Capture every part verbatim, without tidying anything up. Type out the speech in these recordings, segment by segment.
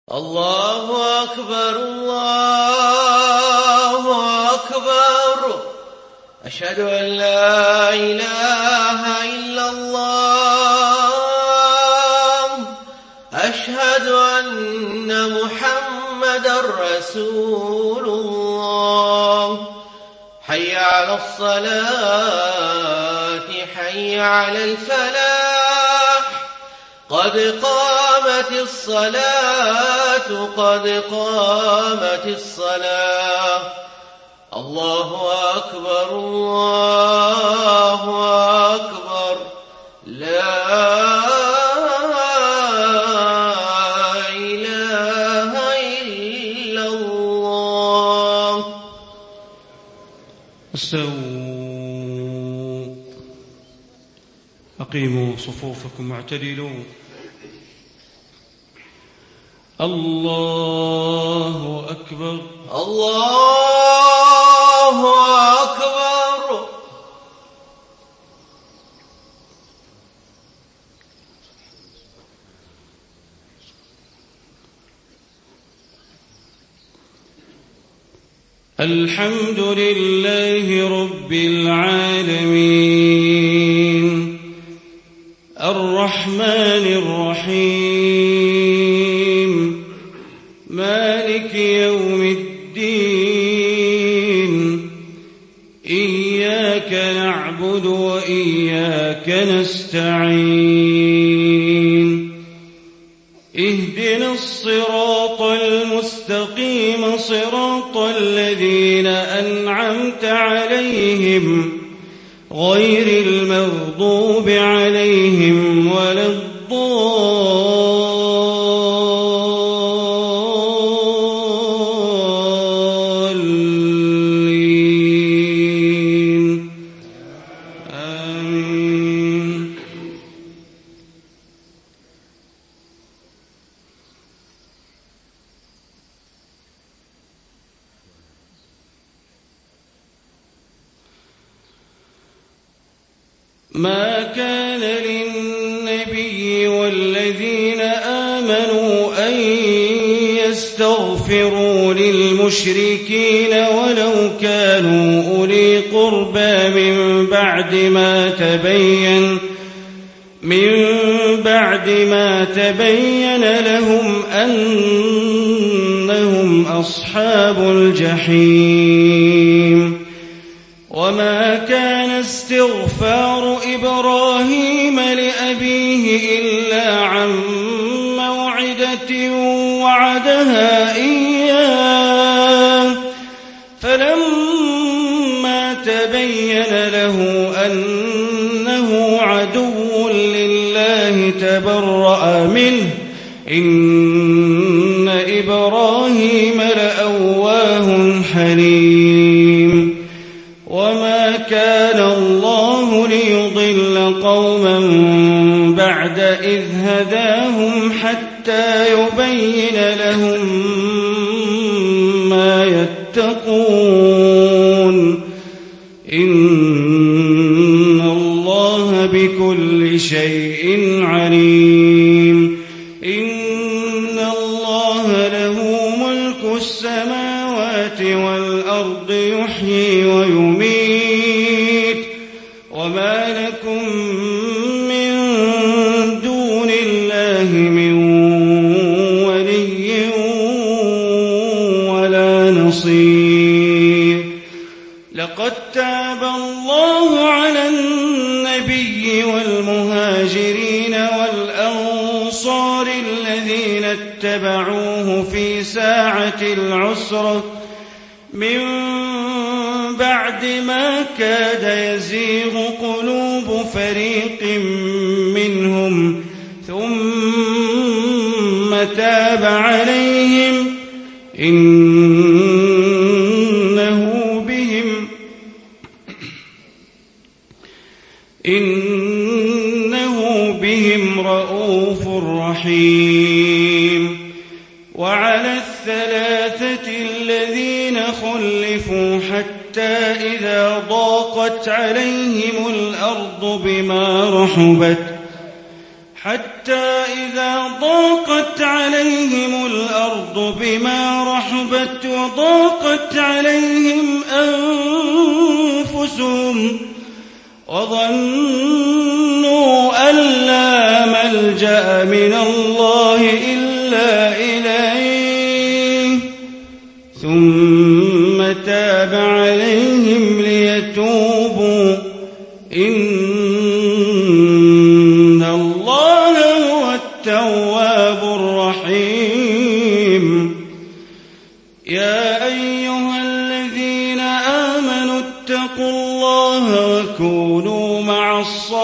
الله أكبر الله أكبر أشهد أن لا إله إلا الله أشهد أن محمدا رسول الله حي على الصلاة حي على الفلاح قد قامت الصلاة قد قامت الصلاة الله أكبر الله أكبر لا إله إلا الله. استووا أقيموا صفوفكم واعتدلوا. الله أكبر الله أكبر. الحمد لله رب العالمين الرحمن الرحيم مالك يوم الدين إياك نعبد وإياك نستعين اهدنا الصراط المستقيم صراط الذين أنعمت عليهم غير المغضوب عليهم ولا الضالين آمين. ما كان للنبي والذين آمنوا أن يستغفروا للمشركين ولو كانوا أولي قربى من بعد ما تبين من بعد ما تبين لهم أنهم أصحاب الجحيم. وما كان استغفار إبراهيم لأبيه إلا عن موعدة وعدها إياه فلما تبين له أنه عدو لله تبرأ منه إن إبراهيم لأواه حليم. وما كان الله ليضل قوما بعد إذ هداهم حتى يبين لهم ما يتقون إن الله بكل شيء عليم. إن الله له ملك السماوات والأرض يحيي ويميت وما لكم من دون الله من ولي ولا نصير. لقد تاب الله على النبي والمهاجرين والأنصار الذين اتبعوه في ساعة العسرة من بعد ما كاد يزيغ قلوب فريق منهم ثم تاب عليهم إنه بهم إنه بهم رءوف رحيم. وعلى الثلاثة الذين خلفوا حتى إذا ضاقت عليهم الأرض بما رحبت حتى إذا ضاقت عليهم الأرض الأرض بما رحبت وضاقت عليهم أنفسهم وظنوا أن لا ملجأ من الله إلا إليه ثم تاب عليهم ليتوبوا إن الله هو التواب الرحيم. يا أيها الذين آمنوا اتقوا الله وكونوا مع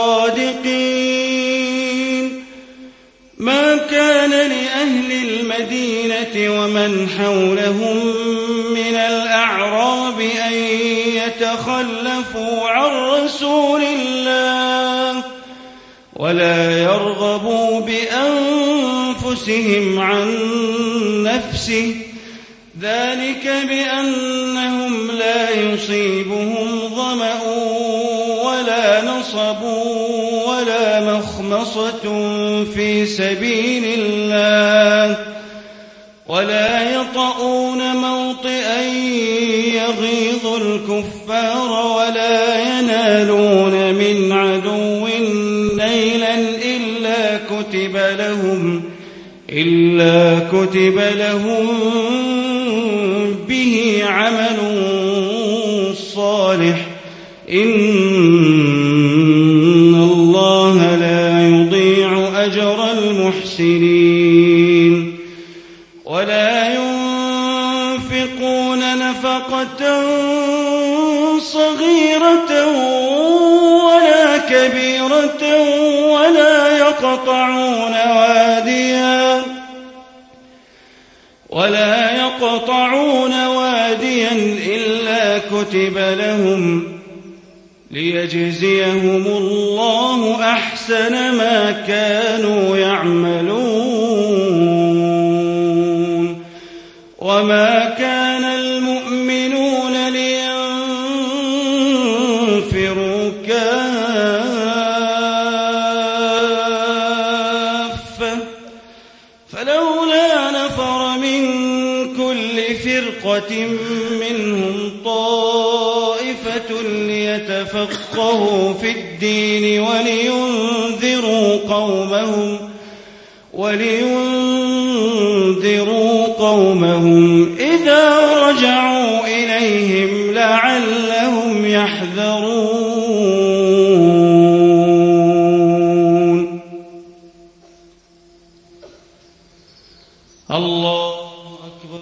الصادقين. ما كان لأهل المدينة ومن حولهم من الأعراب أن يتخلفوا عن رسول الله ولا يرغبوا بأنفسهم عن نفسه ذلك بأنهم لا يصيبهم ظمأ ولا نصب ولا مخمصة في سبيل الله ولا يطؤون موطئا يغيظ الكفار ولا ينالون من عدو نيلا إلا كتب لهم إلا كتب لهم به عمل صالح إن الله لا يضيع أجر المحسنين. ولا ينفقون نفقة صغيرة ولا كبيرة ولا يقطعون واديا ولا يقطعون واديا إلا كتب لهم ليجزيهم الله أحسن ما كانوا يعملون. وما كان المؤمنون لينفروا كافة فلولا نفر من كل فرقة منهم طائفة ليتفقهوا في الدين ولينذروا قومهم ولينذروا قومهم إذا رجعوا إليهم لعلهم يحذرون. الله أكبر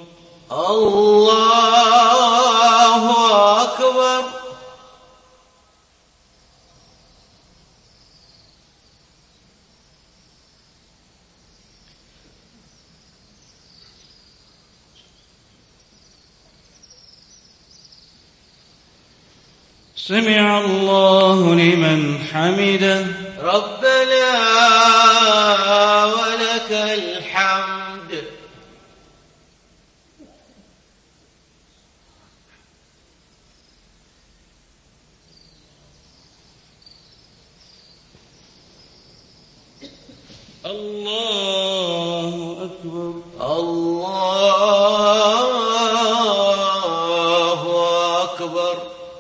الله أكبر. سمع الله لمن حمده. ربنا ولك الحمد. الله أكبر. الله أكبر.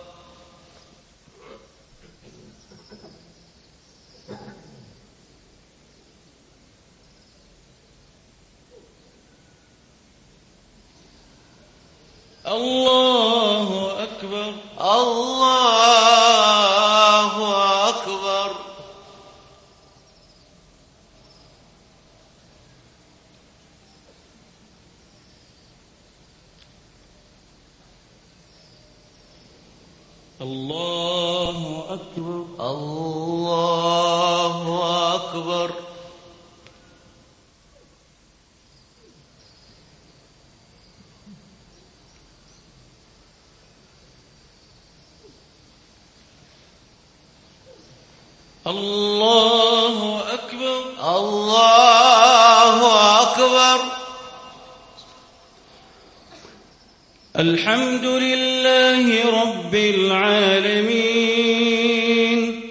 الله أكبر. الله أكبر. الله أكبر. الله أكبر. الله أكبر. الله أكبر. الحمد لله رب العالمين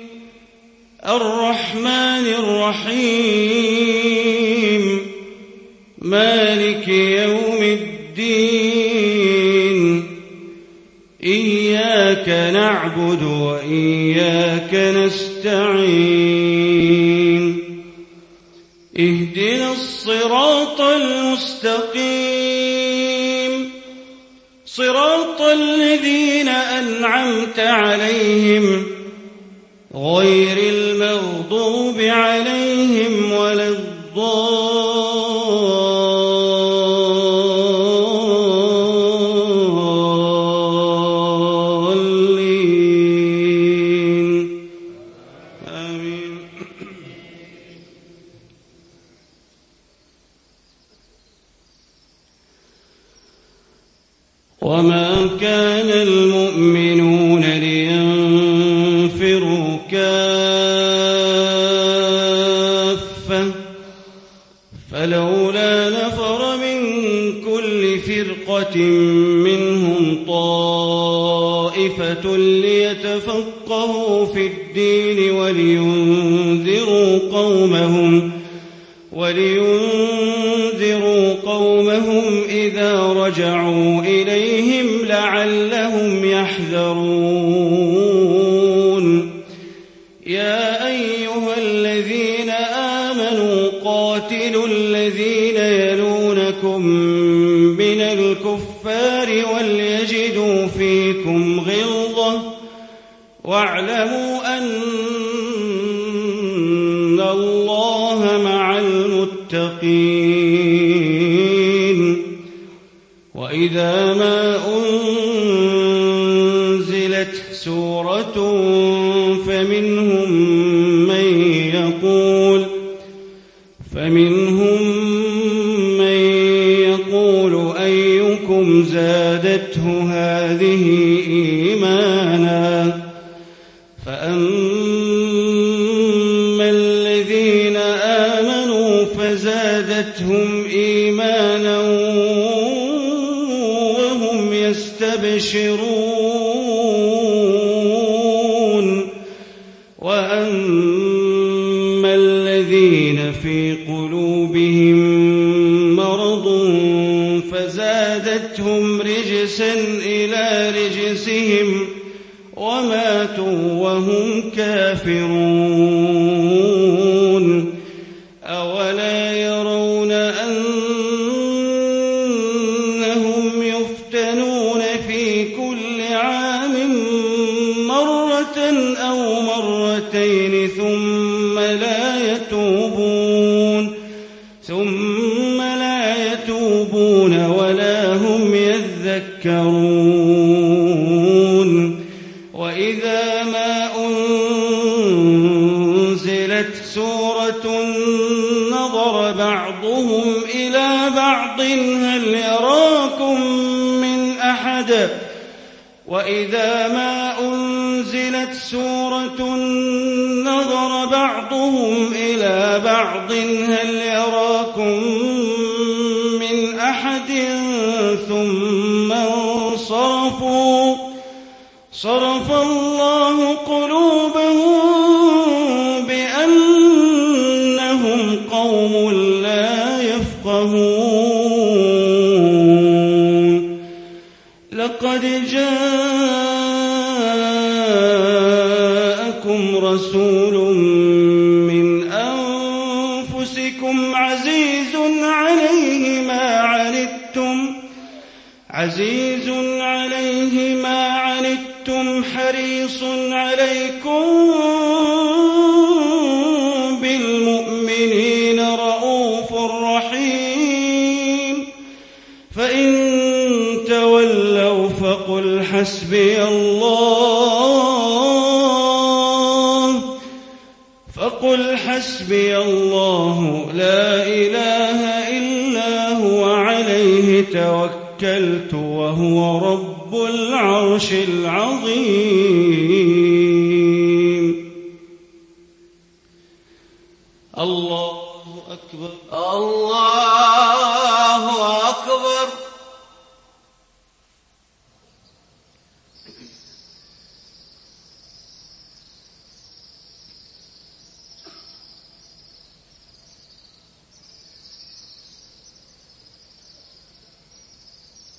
الرحمن الرحيم مالك يوم الدين إياك نعبد وإياك نستعين اهدنا الصراط المستقيم صراط الذين أنعمت عليهم غير المغضوب عليهم ولا الضالين آمين. وما كان المؤمنون لينفروا كافة فلولا نفر من كل فرقة منهم طائفة ليتفقهوا في الدين ولينذروا قومهم ولينذروا قومهم إذا رجعوا إليهم لعلهم يحذرون. يا أيها الذين آمنوا قاتلوا الذين يلونكم من الكفار وليجدوا فيكم غلظة واعلموا أن الله مع المتقين. وإذا ما أنزلت سورة فمنهم من يقول فمنهم من يقول أيكم زادته هذه إيمانا فأما الذين آمنوا فزادتهم إيمانا وهم يستبشرون وأما الذين في قلوبهم مرض فزادتهم رجسا إلى رجسهم وماتوا وهم كافرون. أولا يرون أنهم يفتنون في كل عام مرة أو مرتين ثم لا يتوبون ثم لا يتوبون ولا هم يذكرون. وإذا ما أنزلت سورة نظر بعضهم إلى بعض هل يراكم من أحد وإذا ما أنزلت سورة نظر بعضهم إلى بعض هل يراكم من أحد ثم انصرفوا صرف الله قلوبهم بأنهم قوم لا يفقهون. لقد جاءكم رسول من أنفسكم عزيز عليه ما عنتم عزيز عليه ما عنتم حريص عليكم بالمؤمنين رؤوف رحيم. فإن تولوا فقل حسبي الله فقل حسبي الله لا إله إلا هو عليه توكلت وهو رب العرش العظيم. الله أكبر الله أكبر.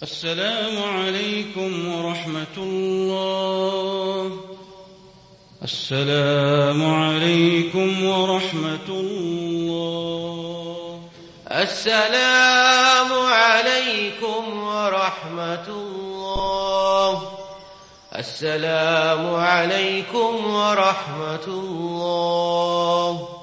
السلام عليكم ورحمة الله. السلام عليكم ورحمة الله. السلام عليكم ورحمة الله. السلام عليكم ورحمة الله.